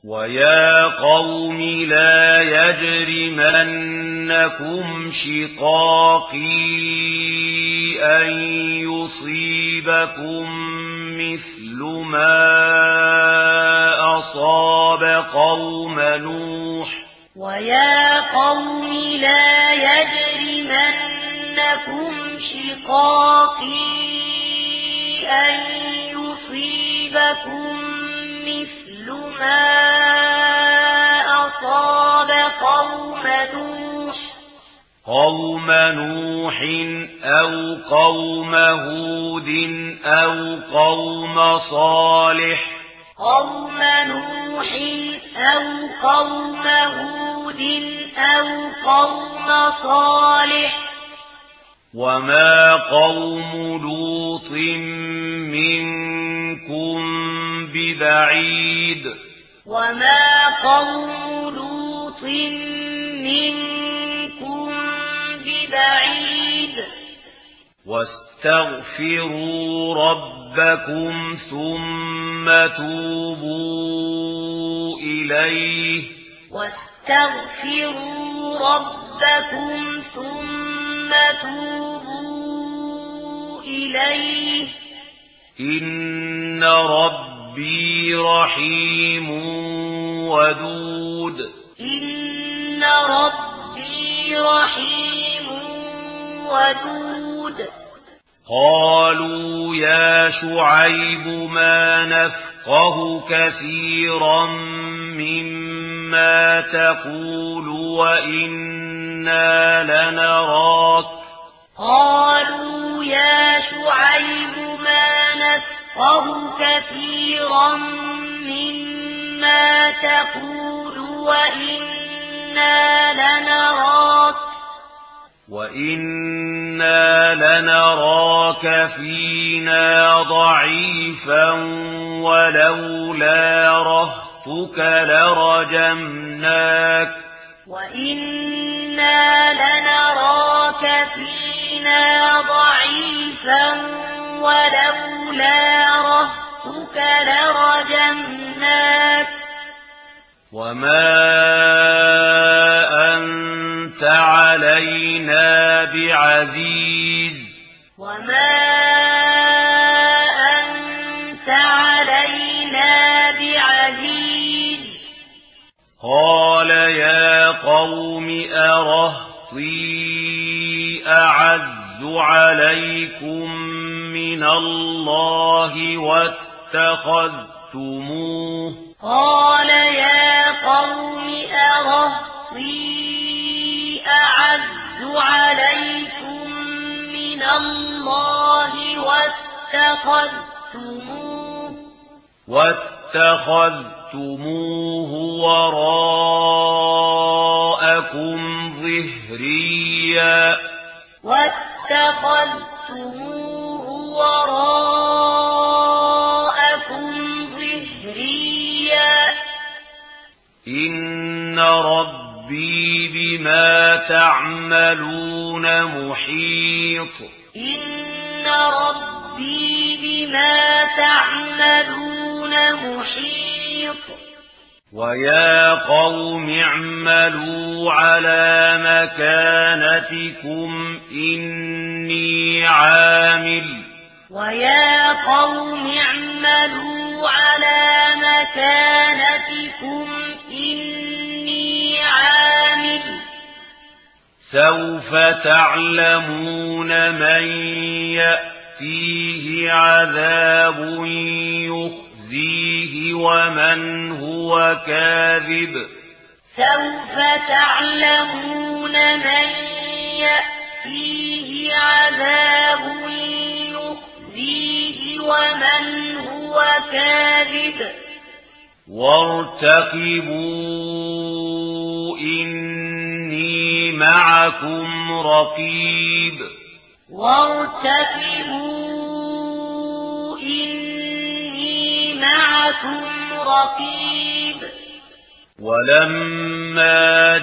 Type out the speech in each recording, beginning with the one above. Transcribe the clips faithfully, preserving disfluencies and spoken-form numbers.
ويا قوم لا يجرمنكم شقاقي أن يصيبكم مثل ما أصاب قوم نوح ويا قوم لا يجرمنكم شقاقي أن يصيبكم مثل ما أصاب قوم نوح قوم نوح أو قوم هود أو قوم صالح قوم نوح أو قوم هود أو قوم صالح وما قوم لوط منكم ببعيد وما قوم لوط منكم ببعيد واستغفروا ربكم ثم توبوا إليه واستغفروا ربكم ثم توبوا إليه إن ربي رحيم ودود إن ربي رحيم ودود قالوا يا شعيب ما نفقه كثيرا مما تقول وإنا لنراك قالوا يا شعيب ما نفقه كثيرا مما تقول وإنا لنراك وإنا لنراك فينا ضعيفا ولولا رهطك لرجمناك وإنا لنراك فينا ضعيفا ولولا رهطك لرجمناك وما أنت علينا بعزيز وما أنت علينا بعزيز قال يا قوم أرهطي أعز عليكم من الله واتخذتموه قال يا قوم أرهطي أعز عليكم من الله واتخذتموه واتخذتموه وراءكم ظهريا واتخذتموه وراءكم ظهريا إن ربي بما تعملون محيط إن ربي بما تعملون محيط ويا قوم اعملوا على مكانتكم إني عامل ويا قوم اعملوا على مكانتكم إني عامل سوف تعلمون من يأتيه عذاب يخزيه ومن هو كاذب سوف تعلمون من يأتيه عذاب يخزيه ومن هو كاذب وارتقبوا إني معكم رقيب وارتقبوا إني معكم رقيب ولما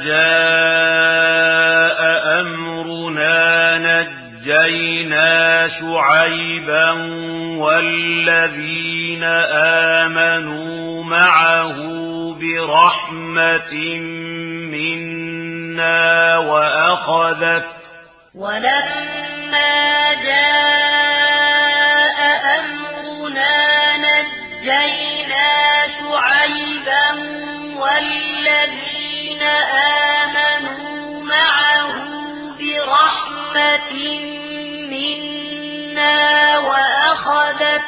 جاء أمرنا نجينا شعيبا والذين آمنوا معه برحمة منا وأخذت ولما جاء أمرنا نجينا شعيبا والذين آمنوا معه برحمة منا وأخذت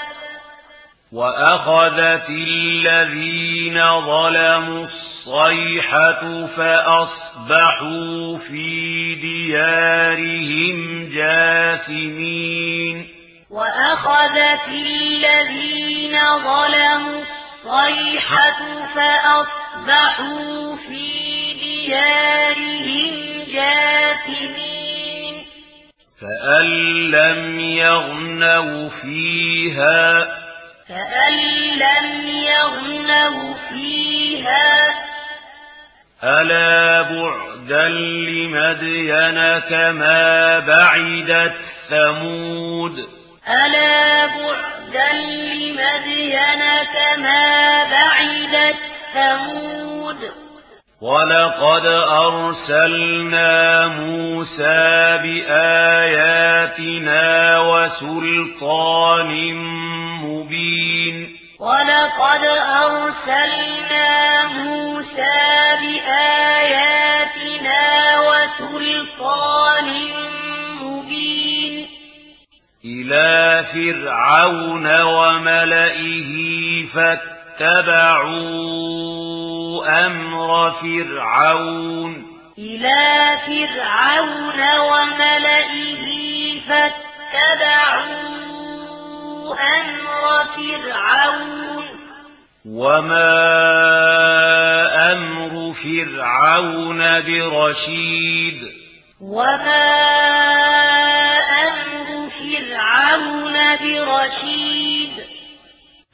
وأخذت الذين ظلموا الصيحة فأصبحوا في ديارهم جاثمين وأخذت الذين ظلموا الصيحة فأصبحوا في ديارهم جاثمين فأن لم يغنوا فيها كأن لم يغنوا فيها ألا بعدا لمدين كما بعدت ثمود ألا بعدا لمدين كما بعدت ثمود ولقد أرسلنا موسى بآياتنا وسلطان مبين ولقد أرسلنا موسى بآياتنا وسلطان مبين إلى فرعون وملئه فاتبعوا أمر فرعون إلى فرعون وملئه فاتبعوا أمر فرعون وما أمر فرعون برشيد وما أمر فرعون برشيد